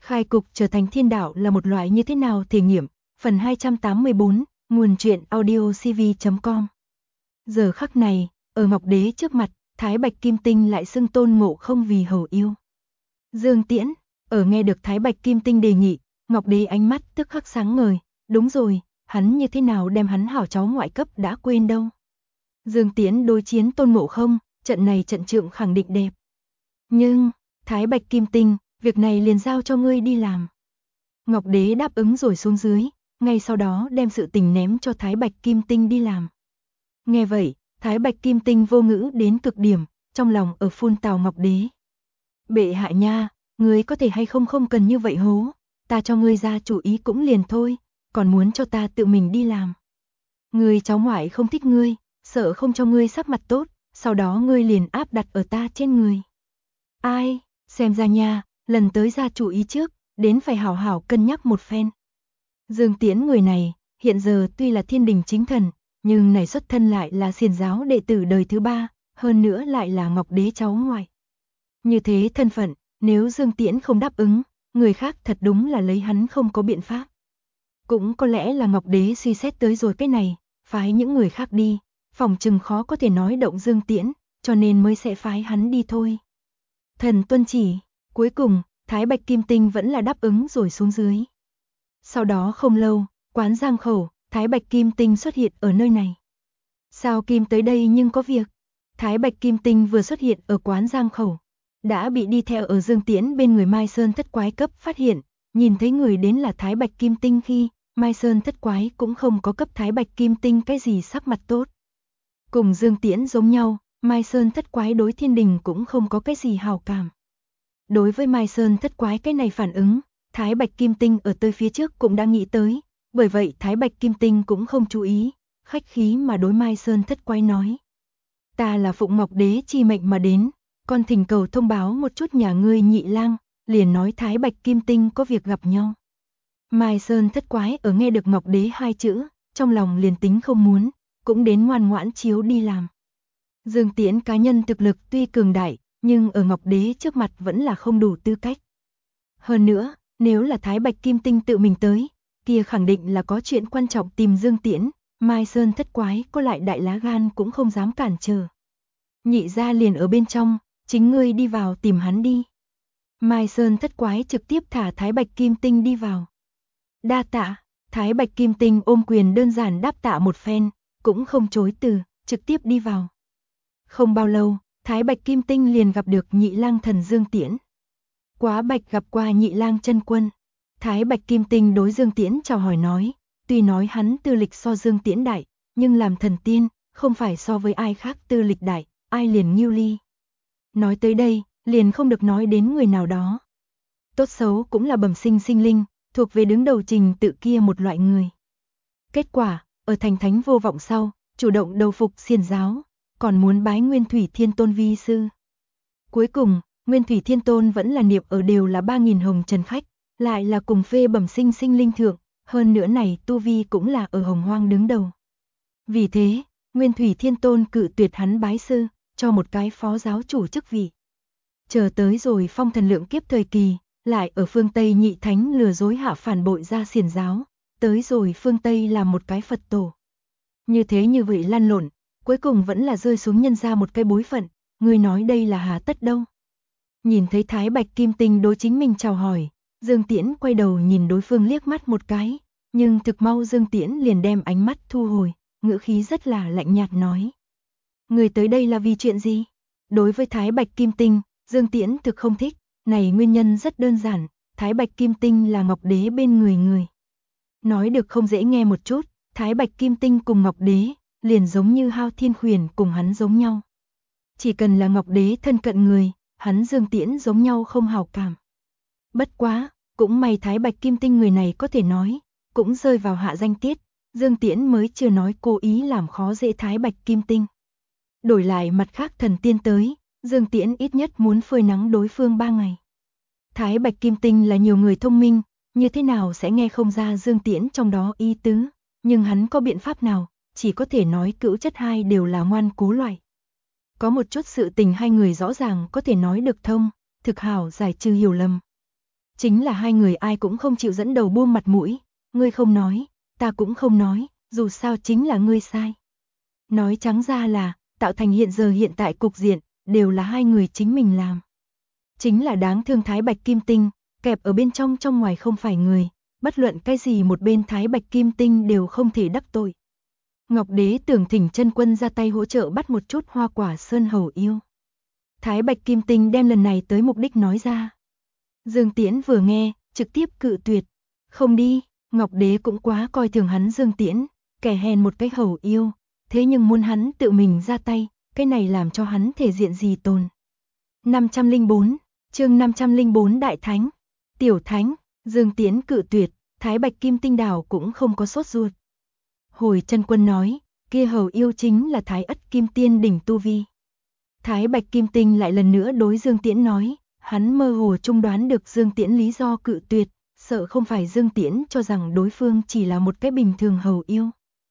Khai cục trở thành thiên đạo là một loại như thế nào thể nghiệm, phần 284, nguồn truyện audiocv.com. Giờ khắc này, ở Ngọc Đế trước mặt, Thái Bạch Kim Tinh lại xưng Tôn Ngộ Không vì hầu yêu. Dương Tiễn, ở nghe được Thái Bạch Kim Tinh đề nghị, Ngọc Đế ánh mắt tức khắc sáng ngời, đúng rồi, hắn như thế nào đem hắn hảo cháu ngoại cấp đã quên đâu. Dương Tiễn đối chiến Tôn Ngộ Không, trận này trận trượng khẳng định đẹp. Nhưng, Thái Bạch Kim Tinh, việc này liền giao cho ngươi đi làm. Ngọc Đế đáp ứng rồi xuống dưới, ngay sau đó đem sự tình ném cho Thái Bạch Kim Tinh đi làm. Nghe vậy, Thái Bạch Kim Tinh vô ngữ đến cực điểm, trong lòng ở phun tào Ngọc Đế. Bệ hạ nha, ngươi có thể hay không cần như vậy hố, ta cho ngươi ra chủ ý cũng liền thôi, còn muốn cho ta tự mình đi làm. Ngươi cháu ngoại không thích ngươi, sợ không cho ngươi sắc mặt tốt, sau đó ngươi liền áp đặt ở ta trên người. Ai, xem ra nha, lần tới ra chủ ý trước, đến phải hảo hảo cân nhắc một phen. Dương Tiễn người này, hiện giờ tuy là thiên đình chính thần, nhưng này xuất thân lại là xiển giáo đệ tử đời thứ 3, hơn nữa lại là Ngọc Đế cháu ngoại. Như thế thân phận, nếu Dương Tiễn không đáp ứng, người khác thật đúng là lấy hắn không có biện pháp. Cũng có lẽ là Ngọc Đế suy xét tới rồi cái này, phái những người khác đi, phòng chừng khó có thể nói động Dương Tiễn, cho nên mới sẽ phái hắn đi thôi. Thần tuân chỉ, cuối cùng, Thái Bạch Kim Tinh vẫn là đáp ứng rồi xuống dưới. Sau đó không lâu, quán Giang Khẩu, Thái Bạch Kim Tinh xuất hiện ở nơi này. Sao Kim tới đây nhưng có việc? Thái Bạch Kim Tinh vừa xuất hiện ở quán Giang Khẩu, đã bị đi theo ở Dương Tiễn bên người Mai Sơn Thất Quái cấp phát hiện, nhìn thấy người đến là Thái Bạch Kim Tinh khi, Mai Sơn Thất Quái cũng không có cấp Thái Bạch Kim Tinh cái gì sắc mặt tốt. Cùng Dương Tiễn giống nhau, Mai Sơn Thất Quái đối thiên đình cũng không có cái gì hào cảm. Đối với Mai Sơn Thất Quái cái này phản ứng, Thái Bạch Kim Tinh ở tới phía trước cũng đã nghĩ tới, bởi vậy Thái Bạch Kim Tinh cũng không chú ý, khách khí mà đối Mai Sơn Thất Quái nói. Ta là phụng Ngọc Đế chi mệnh mà đến, con thỉnh cầu thông báo một chút nhà ngươi Nhị Lang, liền nói Thái Bạch Kim Tinh có việc gặp nhau. Mai Sơn Thất Quái ở nghe được Ngọc Đế hai chữ, trong lòng liền tính không muốn, cũng đến ngoan ngoãn chiếu đi làm. Dương Tiễn cá nhân thực lực tuy cường đại, nhưng ở Ngọc Đế trước mặt vẫn là không đủ tư cách. Hơn nữa, nếu là Thái Bạch Kim Tinh tự mình tới, kia khẳng định là có chuyện quan trọng tìm Dương Tiễn, Mai Sơn Thất Quái có lại đại lá gan cũng không dám cản trở. Nhị gia liền ở bên trong, chính ngươi đi vào tìm hắn đi. Mai Sơn Thất Quái trực tiếp thả Thái Bạch Kim Tinh đi vào. Đa tạ, Thái Bạch Kim Tinh ôm quyền đơn giản đáp tạ một phen, cũng không chối từ, trực tiếp đi vào. Không bao lâu, Thái Bạch Kim Tinh liền gặp được Nhị Lang thần Dương Tiễn. Quá Bạch gặp qua Nhị Lang chân quân. Thái Bạch Kim Tinh đối Dương Tiễn chào hỏi nói, tuy nói hắn tư lịch so Dương Tiễn đại, nhưng làm thần tiên, không phải so với ai khác tư lịch đại, ai liền nghiêu ly. Nói tới đây, liền không được nói đến người nào đó. Tốt xấu cũng là bẩm sinh sinh linh, thuộc về đứng đầu trình tự kia một loại người. Kết quả, ở thành thánh vô vọng sau, chủ động đầu phục xiển giáo, còn muốn bái Nguyên Thủy Thiên Tôn vi sư. Cuối cùng, Nguyên Thủy Thiên Tôn vẫn là niệm ở đều là 3.000 hồng trần khách, lại là cùng phê bẩm sinh sinh linh thượng, hơn nữa này tu vi cũng là ở hồng hoang đứng đầu. Vì thế, Nguyên Thủy Thiên Tôn cự tuyệt hắn bái sư, cho một cái phó giáo chủ chức vị. Chờ tới rồi phong thần lượng kiếp thời kỳ, lại ở phương Tây nhị thánh lừa dối hạ phản bội ra xiển giáo, tới rồi phương Tây làm một cái Phật tổ. Như thế như vậy lăn lộn, cuối cùng vẫn là rơi xuống nhân ra một cái bối phận, người nói đây là hà tất đâu. Nhìn thấy Thái Bạch Kim Tinh đối chính mình chào hỏi, Dương Tiễn quay đầu nhìn đối phương liếc mắt một cái, nhưng thực mau Dương Tiễn liền đem ánh mắt thu hồi, ngữ khí rất là lạnh nhạt nói. Người tới đây là vì chuyện gì? Đối với Thái Bạch Kim Tinh, Dương Tiễn thực không thích, này nguyên nhân rất đơn giản, Thái Bạch Kim Tinh là Ngọc Đế bên người. Nói được không dễ nghe một chút, Thái Bạch Kim Tinh cùng Ngọc Đế, liền giống như Hao Thiên Khuyển cùng hắn giống nhau. Chỉ cần là Ngọc Đế thân cận người, hắn Dương Tiễn giống nhau không hảo cảm. Bất quá, cũng may Thái Bạch Kim Tinh người này có thể nói, cũng rơi vào hạ danh tiết, Dương Tiễn mới chưa nói cố ý làm khó dễ Thái Bạch Kim Tinh. Đổi lại mặt khác thần tiên tới, Dương Tiễn ít nhất muốn phơi nắng đối phương 3 ngày. Thái Bạch Kim Tinh là nhiều người thông minh, như thế nào sẽ nghe không ra Dương Tiễn trong đó ý tứ, nhưng hắn có biện pháp nào, chỉ có thể nói cữu chất hai đều là ngoan cố loại. Có một chút sự tình hai người rõ ràng có thể nói được thông, thực hảo giải trừ hiểu lầm. Chính là hai người ai cũng không chịu dẫn đầu buông mặt mũi, ngươi không nói, ta cũng không nói, dù sao chính là ngươi sai. Nói trắng ra là, tạo thành hiện tại cục diện, đều là hai người chính mình làm. Chính là đáng thương Thái Bạch Kim Tinh, kẹp ở bên trong ngoài không phải người, bất luận cái gì một bên Thái Bạch Kim Tinh đều không thể đắc tội. Ngọc Đế tưởng thỉnh chân quân ra tay hỗ trợ bắt một chút Hoa Quả Sơn hầu yêu. Thái Bạch Kim Tinh đem lần này tới mục đích nói ra. Dương Tiễn vừa nghe, trực tiếp cự tuyệt. Không đi, Ngọc Đế cũng quá coi thường hắn Dương Tiễn, kẻ hèn một cái hầu yêu, thế nhưng muốn hắn tự mình ra tay, cái này làm cho hắn thể diện gì tồn. 504, chương 504 Đại Thánh, Tiểu Thánh, Dương Tiễn cự tuyệt, Thái Bạch Kim Tinh đảo cũng không có sốt ruột. Hồi chân quân nói, kia hầu yêu chính là Thái Ất Kim Tiên đỉnh tu vi. Thái Bạch Kim Tinh lại lần nữa đối Dương Tiễn nói, hắn mơ hồ trung đoán được Dương Tiễn lý do cự tuyệt, sợ không phải Dương Tiễn cho rằng đối phương chỉ là một cái bình thường hầu yêu.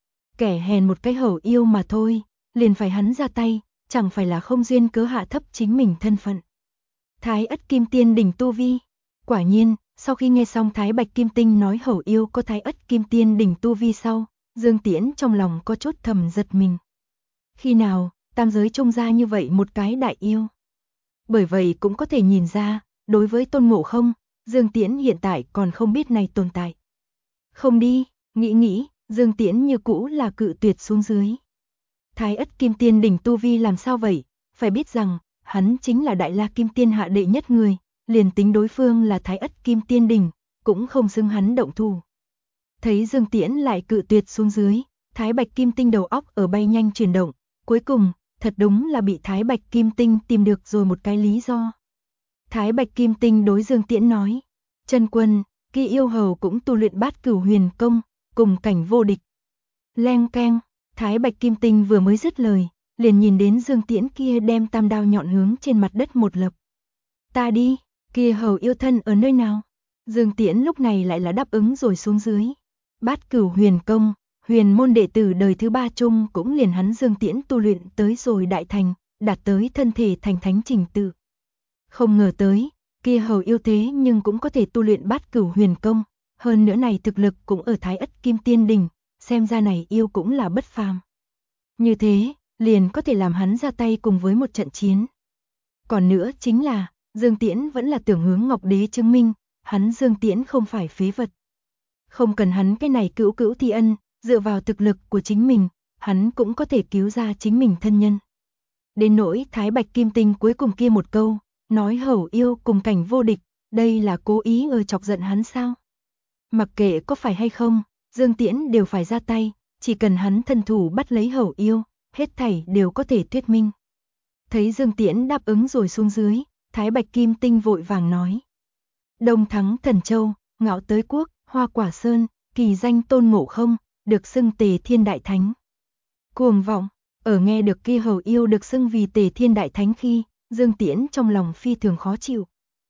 Kẻ hèn một cái hầu yêu mà thôi, liền phải hắn ra tay, chẳng phải là không duyên cớ hạ thấp chính mình thân phận. Thái Ất Kim Tiên đỉnh tu vi. Quả nhiên, sau khi nghe xong Thái Bạch Kim Tinh nói hầu yêu có Thái Ất Kim Tiên đỉnh tu vi sau, Dương Tiễn trong lòng có chút thầm giật mình. Khi nào, tam giới trông ra như vậy một cái đại yêu. Bởi vậy cũng có thể nhìn ra, đối với Tôn Ngộ Không, Dương Tiễn hiện tại còn không biết này tồn tại. Không đi, nghĩ, Dương Tiễn như cũ là cự tuyệt xuống dưới. Thái Ất Kim Tiên đỉnh tu vi làm sao vậy, phải biết rằng, hắn chính là Đại La Kim Tiên hạ đệ nhất người, liền tính đối phương là Thái Ất Kim Tiên đỉnh, cũng không xứng hắn động thủ. Thấy Dương Tiễn lại cự tuyệt xuống dưới, Thái Bạch Kim Tinh đầu óc ở bay nhanh chuyển động, cuối cùng, thật đúng là bị Thái Bạch Kim Tinh tìm được rồi một cái lý do. Thái Bạch Kim Tinh đối Dương Tiễn nói, chân quân, kia yêu hầu cũng tu luyện Bát Cửu Huyền Công, cùng cảnh vô địch. Leng keng, Thái Bạch Kim Tinh vừa mới dứt lời, liền nhìn đến Dương Tiễn kia đem tam đao nhọn hướng trên mặt đất một lập. Ta đi, kia hầu yêu thân ở nơi nào? Dương Tiễn lúc này lại là đáp ứng rồi xuống dưới. Bát Cửu Huyền Công, huyền môn đệ tử đời thứ 3 chung cũng liền hắn Dương Tiễn tu luyện tới rồi đại thành, đạt tới thân thể thành thánh trình tự. Không ngờ tới, kia hầu yêu thế nhưng cũng có thể tu luyện Bát Cửu Huyền Công, hơn nữa này thực lực cũng ở Thái Ất Kim Tiên đỉnh, xem ra này yêu cũng là bất phàm. Như thế, liền có thể làm hắn ra tay cùng với một trận chiến. Còn nữa chính là, Dương Tiễn vẫn là tưởng hướng Ngọc Đế chứng minh, hắn Dương Tiễn không phải phế vật. Không cần hắn cái này cữu thi ân, dựa vào thực lực của chính mình, hắn cũng có thể cứu ra chính mình thân nhân. Đến nỗi Thái Bạch Kim Tinh cuối cùng kia một câu, nói hầu yêu cùng cảnh vô địch, đây là cố ý chọc giận hắn sao? Mặc kệ có phải hay không, Dương Tiễn đều phải ra tay, chỉ cần hắn thân thủ bắt lấy hầu yêu, hết thảy đều có thể thuyết minh. Thấy Dương Tiễn đáp ứng rồi xuống dưới, Thái Bạch Kim Tinh vội vàng nói. Đông thắng Thần Châu, ngạo tới quốc, Hoa Quả Sơn, kỳ danh Tôn Ngộ Không, được xưng Tề Thiên Đại Thánh. Cuồng vọng, ở nghe được kia hầu yêu được xưng vì Tề Thiên Đại Thánh khi, Dương Tiễn trong lòng phi thường khó chịu.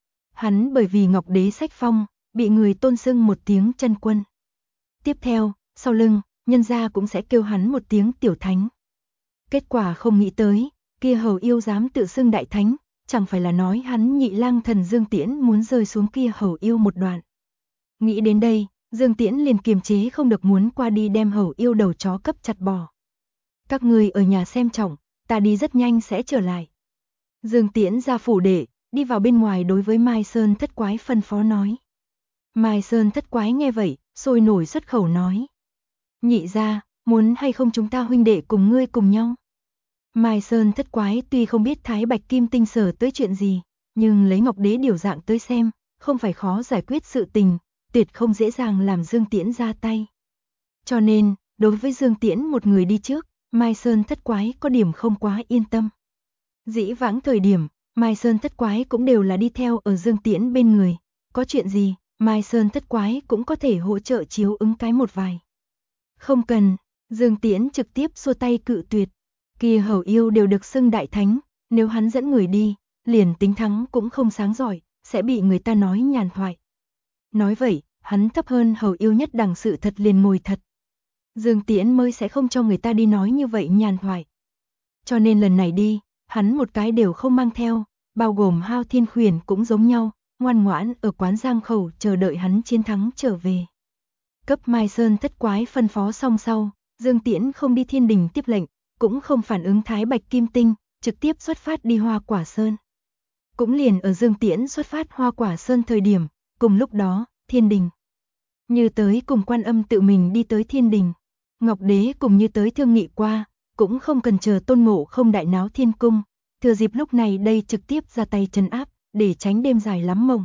Hắn bởi vì Ngọc Đế sách phong, bị người tôn xưng một tiếng chân quân. Tiếp theo, sau lưng, nhân gia cũng sẽ kêu hắn một tiếng tiểu thánh. Kết quả không nghĩ tới, kia hầu yêu dám tự xưng đại thánh, chẳng phải là nói hắn Nhị Lang Thần Dương Tiễn muốn rơi xuống kia hầu yêu một đoạn. Nghĩ đến đây, Dương Tiễn liền kiềm chế không được muốn qua đi đem hầu yêu đầu chó cấp chặt bỏ. Các người ở nhà xem trọng, ta đi rất nhanh sẽ trở lại. Dương Tiễn ra phủ để, đi vào bên ngoài đối với Mai Sơn Thất Quái phân phó nói. Mai Sơn Thất Quái nghe vậy, sôi nổi xuất khẩu nói. Nhị ra, muốn hay không chúng ta huynh đệ cùng ngươi cùng nhau? Mai Sơn Thất Quái tuy không biết Thái Bạch Kim Tinh sở tới chuyện gì, nhưng lấy Ngọc Đế điều dạng tới xem, không phải khó giải quyết sự tình, tuyệt không dễ dàng làm Dương Tiễn ra tay. Cho nên, đối với Dương Tiễn một người đi trước, Mai Sơn Thất Quái có điểm không quá yên tâm. Dĩ vãng thời điểm, Mai Sơn Thất Quái cũng đều là đi theo ở Dương Tiễn bên người, có chuyện gì, Mai Sơn Thất Quái cũng có thể hỗ trợ chiếu ứng cái một vài. Không cần, Dương Tiễn trực tiếp xua tay cự tuyệt, kia hầu yêu đều được xưng đại thánh, nếu hắn dẫn người đi, liền tính thắng cũng không sáng giỏi, sẽ bị người ta nói nhàn thoại. Nói vậy, hắn thấp hơn hầu yêu nhất đẳng sự thật liền ngồi thật. Dương Tiễn mới sẽ không cho người ta đi nói như vậy nhàn thoại. Cho nên lần này đi, hắn một cái đều không mang theo, bao gồm Hao Thiên Khuyển cũng giống nhau, ngoan ngoãn ở quán giang khẩu chờ đợi hắn chiến thắng trở về. Cấp Mai Sơn thất quái phân phó xong sau, Dương Tiễn không đi Thiên Đình tiếp lệnh, cũng không phản ứng Thái Bạch Kim Tinh, trực tiếp xuất phát đi Hoa Quả Sơn. Cũng liền ở Dương Tiễn xuất phát Hoa Quả Sơn thời điểm, cùng lúc đó, Thiên Đình. Như Tới cùng Quan Âm tự mình đi tới Thiên Đình, Ngọc Đế cùng Như Tới thương nghị qua, cũng không cần chờ Tôn Ngộ Không đại náo thiên cung, thừa dịp lúc này đây trực tiếp ra tay trấn áp, để tránh đêm dài lắm mộng.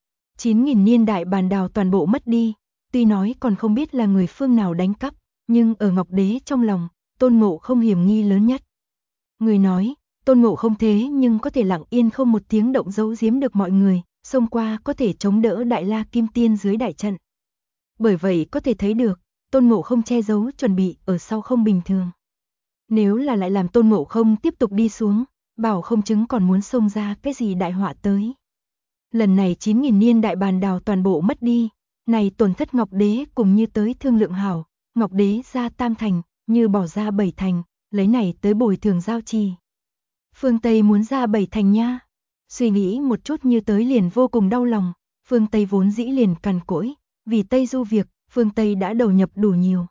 9.000 niên đại bàn đào toàn bộ mất đi, tuy nói còn không biết là người phương nào đánh cắp, nhưng ở Ngọc Đế trong lòng, Tôn Ngộ Không hiểm nghi lớn nhất. Người nói, Tôn Ngộ Không thế nhưng có thể lặng yên không một tiếng động giấu giếm được mọi người, xông qua có thể chống đỡ Đại La Kim Tiên dưới đại trận. Bởi vậy có thể thấy được, Tôn Ngộ Không che giấu chuẩn bị ở sau không bình thường. Nếu là lại làm Tôn Ngộ Không tiếp tục đi xuống, bảo không chứng còn muốn xông ra cái gì đại họa tới. Lần này 9.000 niên đại bàn đào toàn bộ mất đi, này tổn thất Ngọc Đế cùng Như Tới thương lượng hảo, Ngọc Đế ra tam thành, Như bỏ ra 7 thành, lấy này tới bồi thường giao trì. Phương Tây muốn ra 7 thành nha. Suy nghĩ một chút Như Tới liền vô cùng đau lòng, Phương Tây vốn dĩ liền cằn cỗi, vì Tây Du việc, Phương Tây đã đầu nhập đủ nhiều.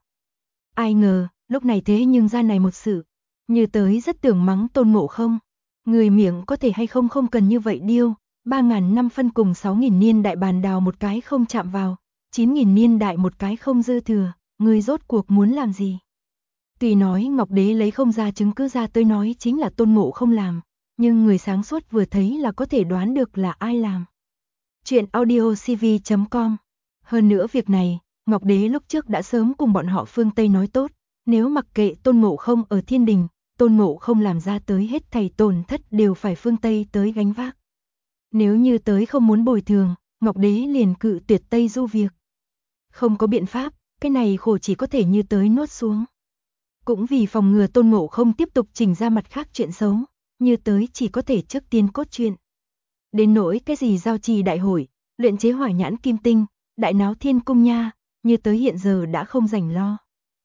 Ai ngờ, lúc này thế nhưng ra này một sự, Như Tới rất tưởng mắng Tôn Ngộ Không. Người miệng có thể hay không không cần như vậy điêu, 3.000 năm phân cùng 6.000 niên đại bàn đào một cái không chạm vào, 9.000 niên đại một cái không dư thừa, người rốt cuộc muốn làm gì? Tuy nói Ngọc Đế lấy không ra chứng cứ ra tới nói chính là Tôn Ngộ Không làm, nhưng người sáng suốt vừa thấy là có thể đoán được là ai làm. Chuyện audiocv.com. Hơn nữa việc này, Ngọc Đế lúc trước đã sớm cùng bọn họ phương Tây nói tốt, nếu mặc kệ Tôn Ngộ Không ở Thiên Đình, Tôn Ngộ Không làm ra tới hết thảy tổn thất đều phải phương Tây tới gánh vác. Nếu Như Tới không muốn bồi thường, Ngọc Đế liền cự tuyệt Tây Du việc. Không có biện pháp, cái này khổ chỉ có thể Như Tới nuốt xuống. Cũng vì phòng ngừa Tôn Ngộ Không tiếp tục trình ra mặt khác chuyện xấu, Như Tới chỉ có thể trước tiên cốt truyện. Đến nỗi cái gì giao trì đại hội, luyện chế hỏa nhãn kim tinh, đại náo thiên cung nha, Như Tới hiện giờ đã không rảnh lo.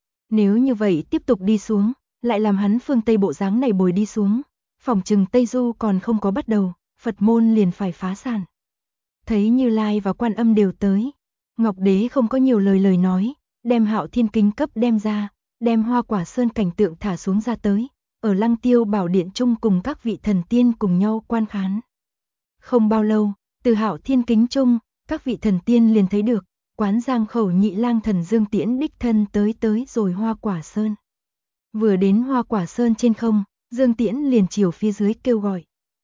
Nếu như vậy tiếp tục đi xuống, lại làm hắn phương Tây bộ dáng này bồi đi xuống, phòng trừng Tây Du còn không có bắt đầu, Phật môn liền phải phá sản. Thấy Như Lai và Quan Âm đều tới, Ngọc Đế không có nhiều lời nói, đem Hạo Thiên Kính cấp đem ra, đem Hoa Quả Sơn cảnh tượng thả xuống ra tới, ở Lăng Tiêu Bảo Điện chung cùng các vị thần tiên cùng nhau quan khán. Không bao lâu, từ Hạo Thiên Kính chung, các vị thần tiên liền thấy được, quán giang khẩu Nhị Lang Thần Dương Tiễn đích thân tới rồi Hoa Quả Sơn. Vừa đến Hoa Quả Sơn trên không, Dương Tiễn liền chiều phía dưới kêu gọi.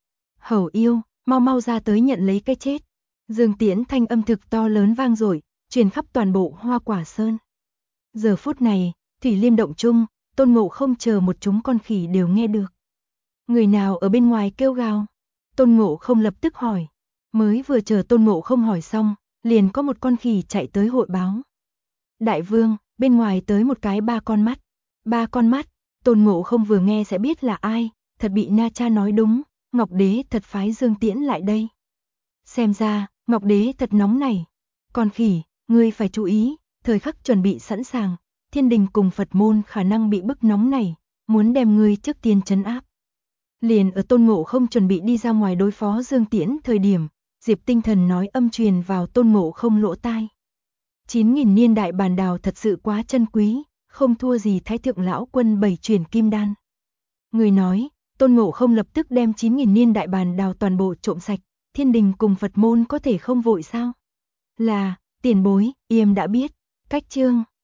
Hầu yêu, mau mau ra tới nhận lấy cái chết. Dương Tiễn thanh âm thực to lớn vang dội, truyền khắp toàn bộ Hoa Quả Sơn. Giờ phút này, Thủy Liêm động chung, Tôn Ngộ Không chờ một chúng con khỉ đều nghe được. Người nào ở bên ngoài kêu gào? Tôn Ngộ Không lập tức hỏi. Mới vừa chờ Tôn Ngộ Không hỏi xong, liền có một con khỉ chạy tới hội báo. Đại vương, bên ngoài tới một cái 3 con mắt. 3 con mắt, Tôn Ngộ Không vừa nghe sẽ biết là ai, thật bị Na Cha nói đúng, Ngọc Đế thật phái Dương Tiễn lại đây. Xem ra, Ngọc Đế thật nóng này. Con khỉ, ngươi phải chú ý, thời khắc chuẩn bị sẵn sàng, Thiên Đình cùng Phật môn khả năng bị bức nóng này, muốn đem ngươi trước tiên trấn áp. Liền ở Tôn Ngộ Không chuẩn bị đi ra ngoài đối phó Dương Tiễn thời điểm, Diệp Tinh Thần nói âm truyền vào Tôn Ngộ Không lỗ tai. 9.000 niên đại bàn đào thật sự quá chân quý, không thua gì Thái Thượng Lão Quân 7 truyền kim đan. Người nói, Tôn Ngộ Không lập tức đem 9.000 niên đại bàn đào toàn bộ trộm sạch, Thiên Đình cùng Phật môn có thể không vội sao? Là, tiền bối, yêm đã biết, cách chương.